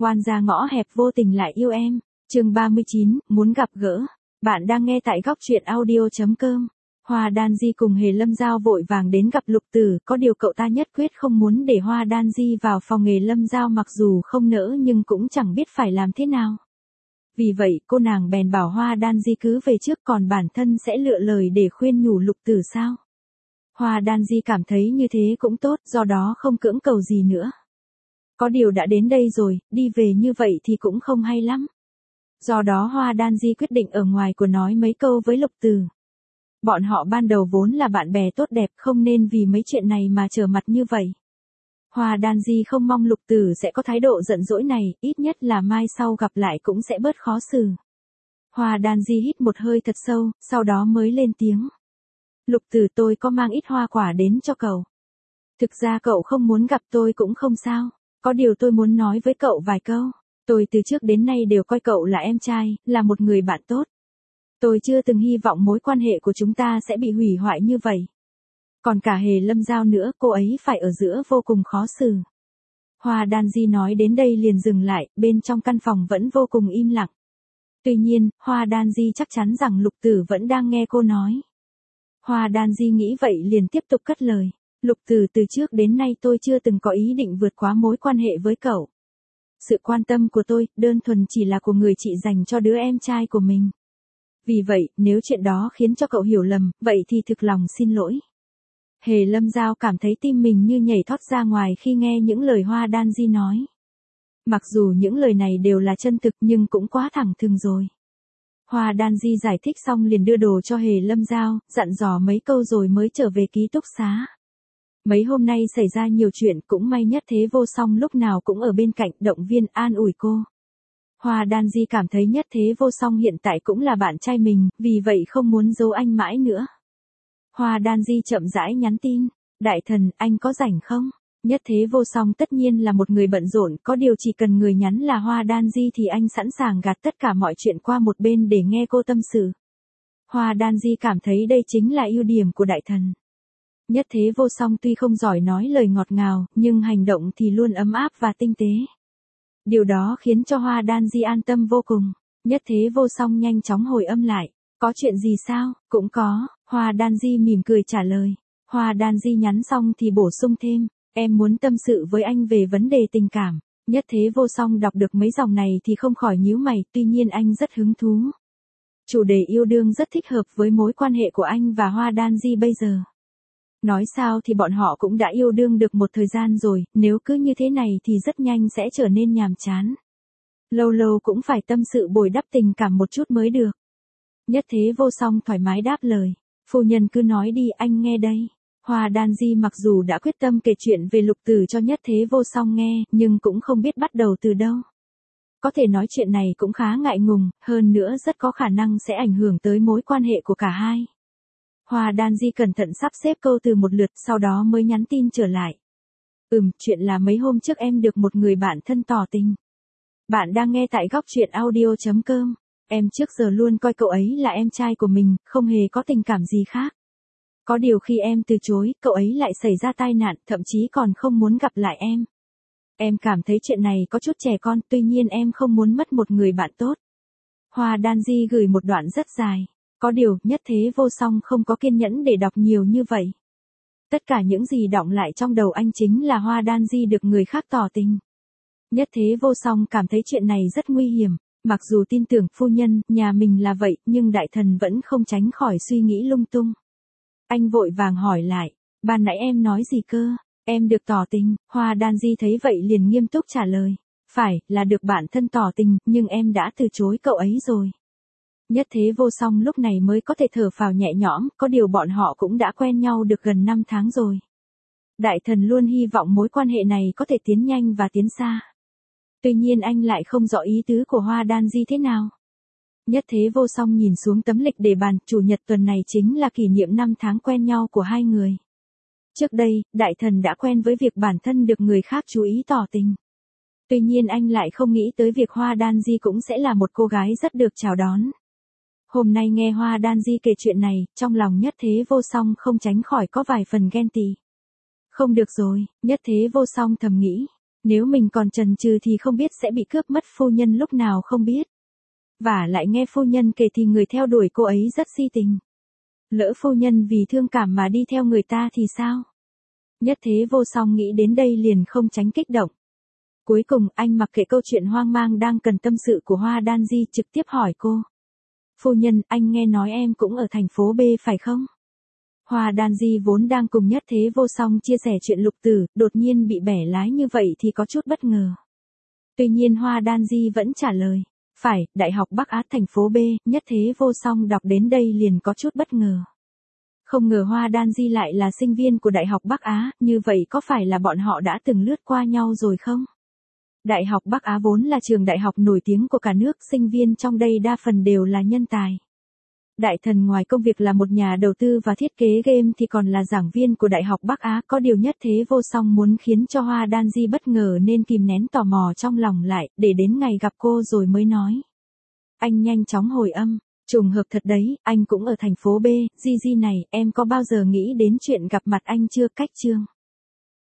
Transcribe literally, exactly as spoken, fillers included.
Oan gia ngõ hẹp vô tình lại yêu em. Chương ba mươi chín, muốn gặp gỡ. Bạn đang nghe tại góc truyện audio chấm com. Hoa Đan Di cùng Hề Lâm Giao vội vàng đến gặp Lục Tử, có điều cậu ta nhất quyết không muốn để Hoa Đan Di vào phòng Hề Lâm Giao, mặc dù không nỡ nhưng cũng chẳng biết phải làm thế nào. Vì vậy cô nàng bèn bảo Hoa Đan Di cứ về trước, còn bản thân sẽ lựa lời để khuyên nhủ Lục Tử sao. Hoa Đan Di cảm thấy như thế cũng tốt, do đó không cưỡng cầu gì nữa. Có điều đã đến đây rồi, đi về như vậy thì cũng không hay lắm. Do đó Hoa Đan Di quyết định ở ngoài của nói mấy câu với Lục Tử. Bọn họ ban đầu vốn là bạn bè tốt đẹp, không nên vì mấy chuyện này mà trở mặt như vậy. Hoa Đan Di không mong Lục Tử sẽ có thái độ giận dỗi này, ít nhất là mai sau gặp lại cũng sẽ bớt khó xử. Hoa Đan Di hít một hơi thật sâu, sau đó mới lên tiếng. Lục Tử, tôi có mang ít hoa quả đến cho cậu. Thực ra cậu không muốn gặp tôi cũng không sao, có điều tôi muốn nói với cậu vài câu. Tôi từ trước đến nay đều coi cậu là em trai, là một người bạn tốt. Tôi chưa từng hy vọng mối quan hệ của chúng ta sẽ bị hủy hoại như vậy. Còn cả Hề Lâm Giao nữa, cô ấy phải ở giữa vô cùng khó xử. Hoa Đan Di nói đến đây liền dừng lại, bên trong căn phòng vẫn vô cùng im lặng. Tuy nhiên, Hoa Đan Di chắc chắn rằng Lục Tử vẫn đang nghe cô nói. Hoa Đan Di nghĩ vậy liền tiếp tục cất lời. Lục Tử, từ trước đến nay tôi chưa từng có ý định vượt quá mối quan hệ với cậu. Sự quan tâm của tôi, đơn thuần chỉ là của người chị dành cho đứa em trai của mình. Vì vậy, nếu chuyện đó khiến cho cậu hiểu lầm, vậy thì thực lòng xin lỗi. Hề Lâm Giao cảm thấy tim mình như nhảy thoát ra ngoài khi nghe những lời Hoa Đan Di nói. Mặc dù những lời này đều là chân thực nhưng cũng quá thẳng thừng rồi. Hoa Đan Di giải thích xong liền đưa đồ cho Hề Lâm Giao, dặn dò mấy câu rồi mới trở về ký túc xá. Mấy hôm nay xảy ra nhiều chuyện, cũng may Nhất Thế Vô Song lúc nào cũng ở bên cạnh động viên an ủi cô. Hoa Đan Di cảm thấy Nhất Thế Vô Song hiện tại cũng là bạn trai mình, vì vậy không muốn giấu anh mãi nữa. Hoa Đan Di chậm rãi nhắn tin, đại thần, anh có rảnh không? Nhất Thế Vô Song tất nhiên là một người bận rộn, có điều chỉ cần người nhắn là Hoa Đan Di thì anh sẵn sàng gạt tất cả mọi chuyện qua một bên để nghe cô tâm sự. Hoa Đan Di cảm thấy đây chính là ưu điểm của đại thần. Nhất Thế Vô Song tuy không giỏi nói lời ngọt ngào, nhưng hành động thì luôn ấm áp và tinh tế. Điều đó khiến cho Hoa Đan Di an tâm vô cùng. Nhất Thế Vô Song nhanh chóng hồi âm lại. Có chuyện gì sao? Cũng có. Hoa Đan Di mỉm cười trả lời. Hoa Đan Di nhắn xong thì bổ sung thêm. Em muốn tâm sự với anh về vấn đề tình cảm. Nhất Thế Vô Song đọc được mấy dòng này thì không khỏi nhíu mày, tuy nhiên anh rất hứng thú. Chủ đề yêu đương rất thích hợp với mối quan hệ của anh và Hoa Đan Di bây giờ. Nói sao thì bọn họ cũng đã yêu đương được một thời gian rồi, nếu cứ như thế này thì rất nhanh sẽ trở nên nhàm chán. Lâu lâu cũng phải tâm sự bồi đắp tình cảm một chút mới được. Nhất Thế Vô Song thoải mái đáp lời. Phu nhân cứ nói đi, anh nghe đây. Hoa Đan Di mặc dù đã quyết tâm kể chuyện về Lục Tử cho Nhất Thế Vô Song nghe, nhưng cũng không biết bắt đầu từ đâu. Có thể nói chuyện này cũng khá ngại ngùng, hơn nữa rất có khả năng sẽ ảnh hưởng tới mối quan hệ của cả hai. Hoa Đan Di cẩn thận sắp xếp câu từ một lượt, sau đó mới nhắn tin trở lại. Ừm, chuyện là mấy hôm trước em được một người bạn thân tỏ tình. Bạn đang nghe tại góc truyện audio chấm com. Em trước giờ luôn coi cậu ấy là em trai của mình, không hề có tình cảm gì khác. Có điều khi em từ chối, cậu ấy lại xảy ra tai nạn, thậm chí còn không muốn gặp lại em. Em cảm thấy chuyện này có chút trẻ con, tuy nhiên em không muốn mất một người bạn tốt. Hoa Đan Di gửi một đoạn rất dài. Có điều, Nhất Thế Vô Song không có kiên nhẫn để đọc nhiều như vậy. Tất cả những gì đọng lại trong đầu anh chính là Hoa Đan Di được người khác tỏ tình. Nhất Thế Vô Song cảm thấy chuyện này rất nguy hiểm. Mặc dù tin tưởng phu nhân, nhà mình là vậy, nhưng đại thần vẫn không tránh khỏi suy nghĩ lung tung. Anh vội vàng hỏi lại, ban nãy em nói gì cơ? Em được tỏ tình. Hoa Đan Di thấy vậy liền nghiêm túc trả lời. Phải, là được bạn thân tỏ tình, nhưng em đã từ chối cậu ấy rồi. Nhất Thế Vô Song lúc này mới có thể thở phào nhẹ nhõm, có điều bọn họ cũng đã quen nhau được gần năm tháng rồi. Đại thần luôn hy vọng mối quan hệ này có thể tiến nhanh và tiến xa. Tuy nhiên anh lại không rõ ý tứ của Hoa Đan Di thế nào. Nhất Thế Vô Song nhìn xuống tấm lịch đề bàn, chủ nhật tuần này chính là kỷ niệm năm tháng quen nhau của hai người. Trước đây, đại thần đã quen với việc bản thân được người khác chú ý tỏ tình. Tuy nhiên anh lại không nghĩ tới việc Hoa Đan Di cũng sẽ là một cô gái rất được chào đón. Hôm nay nghe Hoa Đan Di kể chuyện này, trong lòng Nhất Thế Vô Song không tránh khỏi có vài phần ghen tị. Không được rồi, Nhất Thế Vô Song thầm nghĩ. Nếu mình còn chần chừ thì không biết sẽ bị cướp mất phu nhân lúc nào không biết. Và lại nghe phu nhân kể thì người theo đuổi cô ấy rất si tình. Lỡ phu nhân vì thương cảm mà đi theo người ta thì sao? Nhất Thế Vô Song nghĩ đến đây liền không tránh kích động. Cuối cùng anh mặc kệ câu chuyện hoang mang đang cần tâm sự của Hoa Đan Di, trực tiếp hỏi cô. Phu nhân, anh nghe nói em cũng ở thành phố B phải không? Hoa Đan Di vốn đang cùng Nhất Thế Vô Song chia sẻ chuyện Lục Tử, đột nhiên bị bẻ lái như vậy thì có chút bất ngờ. Tuy nhiên Hoa Đan Di vẫn trả lời. Phải, Đại học Bắc Á thành phố B. Nhất Thế Vô Song đọc đến đây liền có chút bất ngờ. Không ngờ Hoa Đan Di lại là sinh viên của Đại học Bắc Á, như vậy có phải là bọn họ đã từng lướt qua nhau rồi không? Đại học Bắc Á vốn là trường đại học nổi tiếng của cả nước, sinh viên trong đây đa phần đều là nhân tài. Đại thần ngoài công việc là một nhà đầu tư và thiết kế game thì còn là giảng viên của Đại học Bắc Á, có điều Nhất Thế Vô Song muốn khiến cho Hoa Đan Di bất ngờ nên kìm nén tò mò trong lòng lại, để đến ngày gặp cô rồi mới nói. Anh nhanh chóng hồi âm, trùng hợp thật đấy, anh cũng ở thành phố B, Di Di này, em có bao giờ nghĩ đến chuyện gặp mặt anh chưa? Cách chương